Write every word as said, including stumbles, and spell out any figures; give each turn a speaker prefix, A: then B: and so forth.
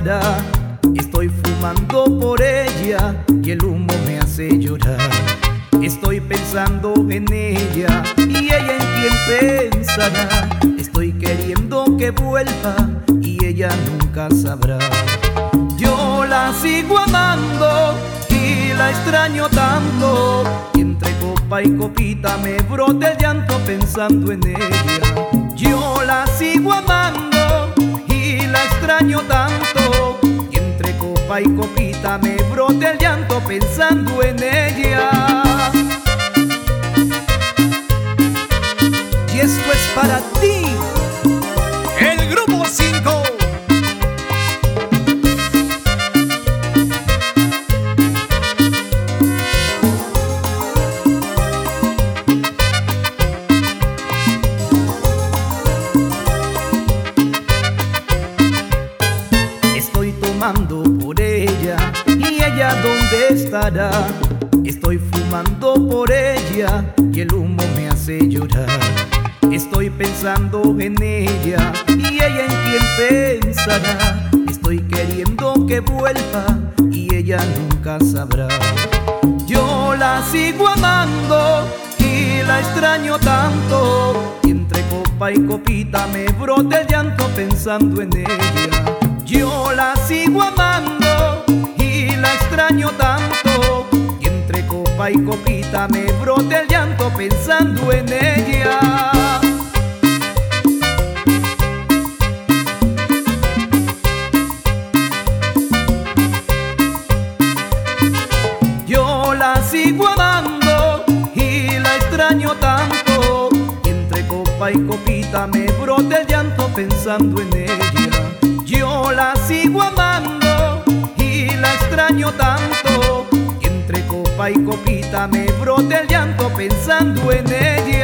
A: estará. Estoy fumando por ella y el humo me hace llorar. Estoy pensando en ella y ella en quién pensará. Estoy queriendo que vuelva y ella nunca sabrá. Yo la sigo amando y la extraño tanto, y entre copa y copita me brota el llanto pensando en ella. Yo la sigo amando y la extraño tanto, y entre copa y copita me brota el llanto pensando en ella. Y esto es para ti, el Grupo cinco. Estoy tomando por ella y ella dónde estará. Estoy fumando por ella y el humo me hace llorar. Estoy pensando en ella y ella en quién pensará. Estoy queriendo que vuelva y ella nunca sabrá. Yo la sigo amando y la extraño tanto, y entre copa y copita me brota el llanto pensando en ella. Yo la sigo amando y la extraño tanto, y entre copa y copita me brota el llanto pensando en ella. Yo la sigo amando y la extraño tanto, y entre copa y copita me brota el llanto pensando en ella. Yo la sigo amando y la extraño tanto, y entre copa y copita me brota el llanto pensando en ella.